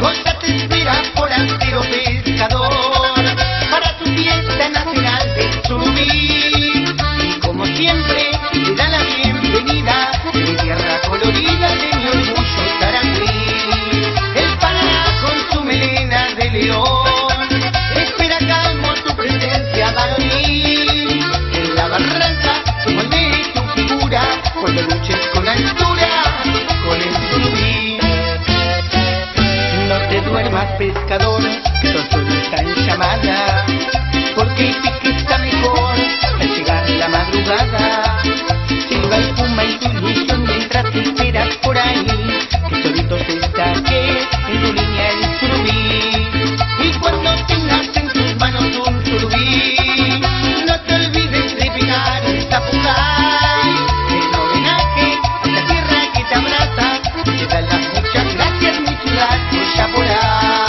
Goya te espera, forastero pescador, para tu fiesta nacional del Surubí. Y como siempre, te da la bienvenida mi tierra colorida de mi orgullo Taraní. El Paraná con su melena de león espera calmo tu presencia varonil. En la barranca tu bandera y tu figura, cuando luches con altura con el Surubí. No te duermas, pescador, que Consuelo está en llamada, porque el pique está mejor al llegar la madrugada. Silba y fuma en tu ilusión mientras te esperas por ahí, que solito se saque en tu línea el surubí. Y cuando tengas en tus manos un surubí, no te olvides de pegar un zapucay, en homenaje a la tierra que te abraza y te da las muchas gracias, mi ciudad Goya Porá.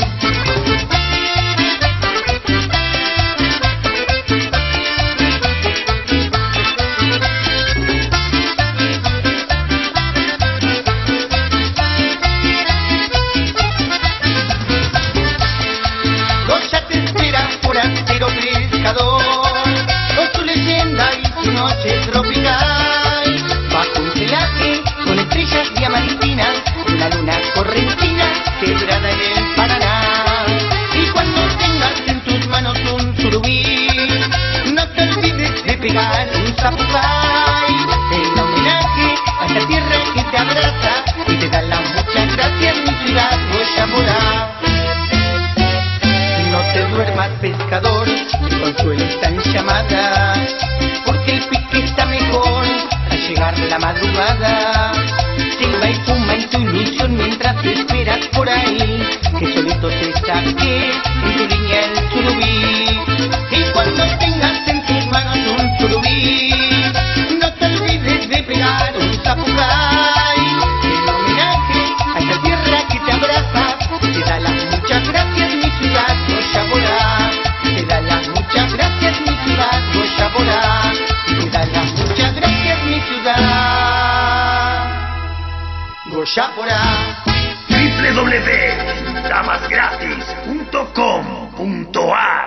Goya te espera, forastero pescador, con su leyenda y su noche tropical. Bajo un celaje con estrellas diamantinas, una luna correntina quebrada en el Paraná. Y cuando tengas en tus manos un surubí, no te olvides de pegar un zapucay, en homenaje a esta tierra que te abraza y te da las muchas gracias, mi ciudad Goya Porá. No te duermas, pescador, que Consuelo está en llamada, porque el pique está mejor al llegar la madrugada. Silba y fuma en tu ilusión mientras te esperas por ahí, que solito se saque en tu línea el surubí. Y cuando tengas en tus manos un surubí, no te olvides de pegar un zapucay, en homenaje a esta tierra que te abraza y te da las muchas gracias, mi ciudad Goya Porá. Te da las muchas gracias, mi ciudad Goya Porá. Te da las muchas gracias, mi ciudad Goya Porá. www.damasgratis.com.ar